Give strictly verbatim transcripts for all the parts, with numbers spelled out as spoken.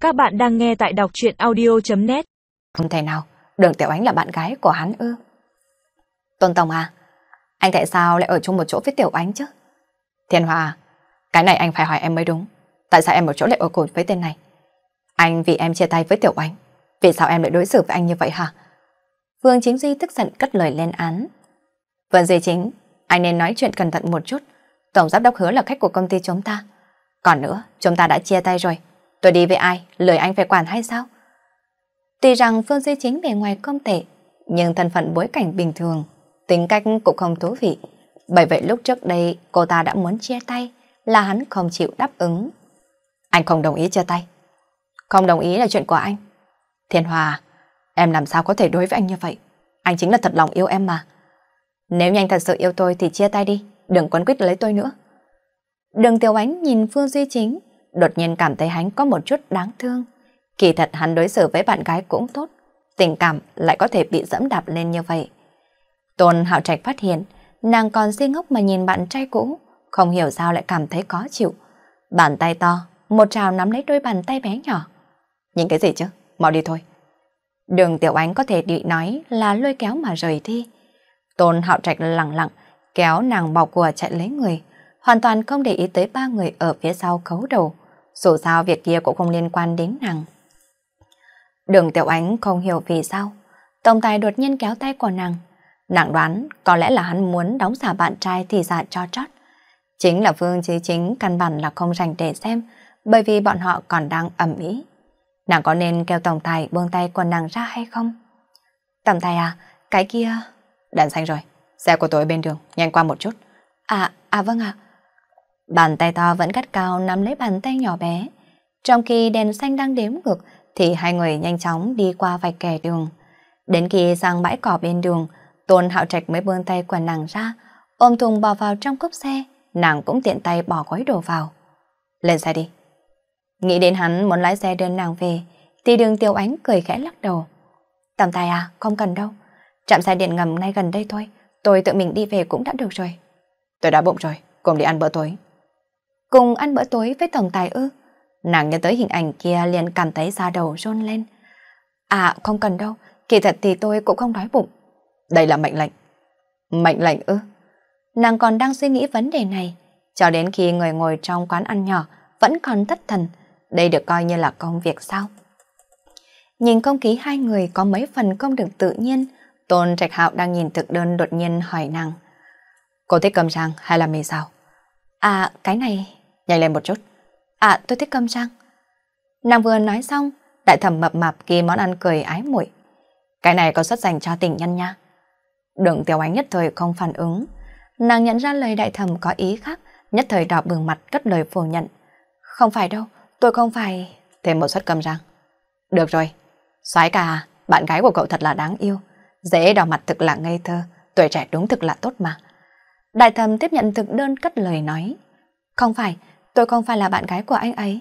Các bạn đang nghe tại đọc truyện audio.net. Không thể nào, Đường Tiểu Ánh là bạn gái của hắn ư? Tôn Tổng à, anh tại sao lại ở chung một chỗ với Tiểu Ánh chứ? Thiên Hòa, cái này anh phải hỏi em mới đúng. Tại sao em ở chỗ lại ở cùng với tên này? Anh vì em chia tay với Tiểu Ánh, vì sao em lại đối xử với anh như vậy hả? Vương Chính Duy tức giận cất lời lên án. Vương Duy Chính, anh nên nói chuyện cẩn thận một chút. Tổng giám đốc Hứa là khách của công ty chúng ta. Còn nữa, chúng ta đã chia tay rồi. Tôi đi với ai, lời anh phải quản hay sao? Tuy rằng Phương Duy Chính bề ngoài không tệ, nhưng thân phận bối cảnh bình thường, tính cách cũng không thú vị. Bởi vậy lúc trước đây cô ta đã muốn chia tay, là hắn không chịu đáp ứng. Anh không đồng ý chia tay. Không đồng ý là chuyện của anh. Thiên Hòa, em làm sao có thể đối với anh như vậy? Anh chính là thật lòng yêu em mà. Nếu như anh thật sự yêu tôi thì chia tay đi, đừng quấn quýt lấy tôi nữa. Đường Tiểu Ánh nhìn Phương Duy Chính, đột nhiên cảm thấy hắn có một chút đáng thương. Kỳ thật hắn đối xử với bạn gái cũng tốt, tình cảm lại có thể bị dẫm đạp lên như vậy. Tôn Hạo Trạch phát hiện, nàng còn si ngốc mà nhìn bạn trai cũ, không hiểu sao lại cảm thấy khó chịu. Bàn tay to, một trào nắm lấy đôi bàn tay bé nhỏ. Nhìn cái gì chứ, mau đi thôi. Đường Tiểu Ánh có thể bị nói là lôi kéo mà rời đi. Tôn Hạo Trạch lặng lặng kéo nàng bọc của chạy lấy người, hoàn toàn không để ý tới ba người ở phía sau khấu đầu. Dù sao việc kia cũng không liên quan đến nàng. Đường Tiểu Ánh không hiểu vì sao tổng tài đột nhiên kéo tay của nàng. Nàng đoán có lẽ là hắn muốn đóng giả bạn trai thì giả cho trót. Chính là Phương Chí Chính căn bản là không rảnh để xem, bởi vì bọn họ còn đang ầm ĩ. Nàng có nên kêu tổng tài buông tay của nàng ra hay không? Tổng tài à, cái kia... Đèn xanh rồi, xe của tôi ở bên đường, nhanh qua một chút. À, à vâng ạ. Bàn tay to vẫn gắt cao nắm lấy bàn tay nhỏ bé. Trong khi đèn xanh đang đếm ngược thì hai người nhanh chóng đi qua vạch kẻ đường. Đến khi sang bãi cỏ bên đường, Tôn Hạo Trạch mới buông tay của nàng ra, ôm thùng bỏ vào trong cốp xe, nàng cũng tiện tay bỏ gói đồ vào. Lên xe đi. Nghĩ đến hắn muốn lái xe đưa nàng về, thì Đường Tiểu Ánh cười khẽ lắc đầu. Tổng tài à, không cần đâu. Trạm xe điện ngầm ngay gần đây thôi, tôi tự mình đi về cũng đã được rồi. Tôi đã bụng rồi, cùng đi ăn bữa tối. Cùng ăn bữa tối với tổng tài ư? Nàng nhớ tới hình ảnh kia liền cảm thấy da đầu rôn lên. À không cần đâu, kỳ thật thì tôi cũng không đói bụng. Đây là mệnh lệnh. Mệnh lệnh ư? Nàng còn đang suy nghĩ vấn đề này, cho đến khi người ngồi trong quán ăn nhỏ vẫn còn thất thần. Đây được coi như là công việc sao? Nhìn không khí hai người có mấy phần không được tự nhiên, Tôn Trạch Hạo đang nhìn thực đơn đột nhiên hỏi nàng. Cô thích cơm rang hay là mì xào? À cái này... Nhanh lên một chút. À tôi thích cơm rang. Nàng vừa nói xong, đại thẩm mập mạp kia món ăn cười ái muội. Cái này có xuất dành cho tình nhân nha. Đường Tiểu Ánh nhất thời không phản ứng. Nàng nhận ra lời đại thẩm có ý khác, nhất thời đỏ bừng mặt cất lời phủ nhận. Không phải đâu, tôi không phải... Thêm một suất cơm rang. Được rồi. Soái ca, bạn gái của cậu thật là đáng yêu. Dễ đỏ mặt thực là ngây thơ, tuổi trẻ đúng thực là tốt mà. Đại thẩm tiếp nhận thực đơn cất lời nói. Không phải, tôi không phải là bạn gái của anh ấy.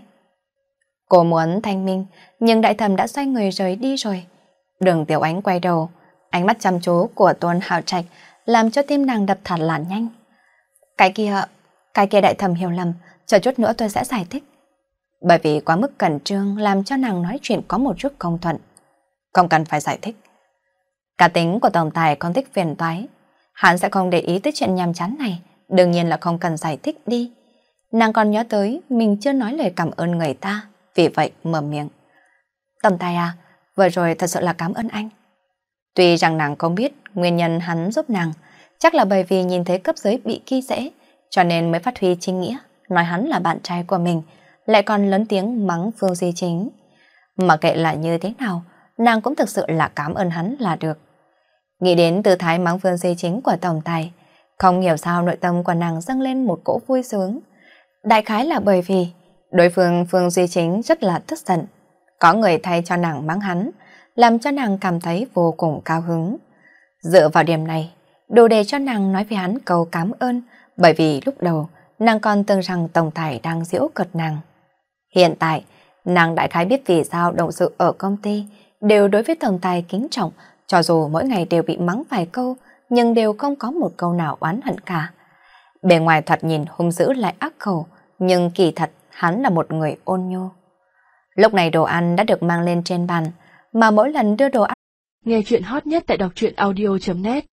Cô muốn thanh minh, nhưng đại thẩm đã xoay người rời đi rồi. Đường Tiểu Ánh quay đầu, ánh mắt chăm chú của Tôn Hạo Trạch làm cho tim nàng đập thật là nhanh. Cái kia, cái kia đại thẩm hiểu lầm, chờ chút nữa tôi sẽ giải thích. Bởi vì quá mức cẩn trương làm cho nàng nói chuyện có một chút không thuận. Không cần phải giải thích. Cá tính của tổng tài không thích phiền toái, hắn sẽ không để ý tới chuyện nhàm chán này, đương nhiên là không cần giải thích đi. Nàng còn nhớ tới mình chưa nói lời cảm ơn người ta, vì vậy mở miệng. Tổng tài à, vừa rồi thật sự là cảm ơn anh. Tuy rằng nàng không biết nguyên nhân hắn giúp nàng, chắc là bởi vì nhìn thấy cấp dưới bị khi dễ, cho nên mới phát huy chính nghĩa, nói hắn là bạn trai của mình, lại còn lớn tiếng mắng Phương Duy Chính. Mà kệ là như thế nào, nàng cũng thực sự là cảm ơn hắn là được. Nghĩ đến tư thái mắng Phương Duy Chính của tổng tài, không hiểu sao nội tâm của nàng dâng lên một cỗ vui sướng. Đại khái là bởi vì đối phương Phương Duy Chính rất là tức giận, có người thay cho nàng mắng hắn, làm cho nàng cảm thấy vô cùng cao hứng. Dựa vào điểm này, đủ để cho nàng nói với hắn câu cảm ơn, bởi vì lúc đầu nàng còn tưởng rằng tổng tài đang giễu cợt nàng. Hiện tại, nàng đại khái biết vì sao đồng sự ở công ty đều đối với tổng tài kính trọng, cho dù mỗi ngày đều bị mắng vài câu, nhưng đều không có một câu nào oán hận cả. Bề ngoài thoạt nhìn hung dữ lại ác khẩu, nhưng kỳ thật hắn là một người ôn nhu. Lúc này đồ ăn đã được mang lên trên bàn, mà mỗi lần đưa đồ ăn. Nghe chuyện hot nhất tại đọc truyện audio chấm net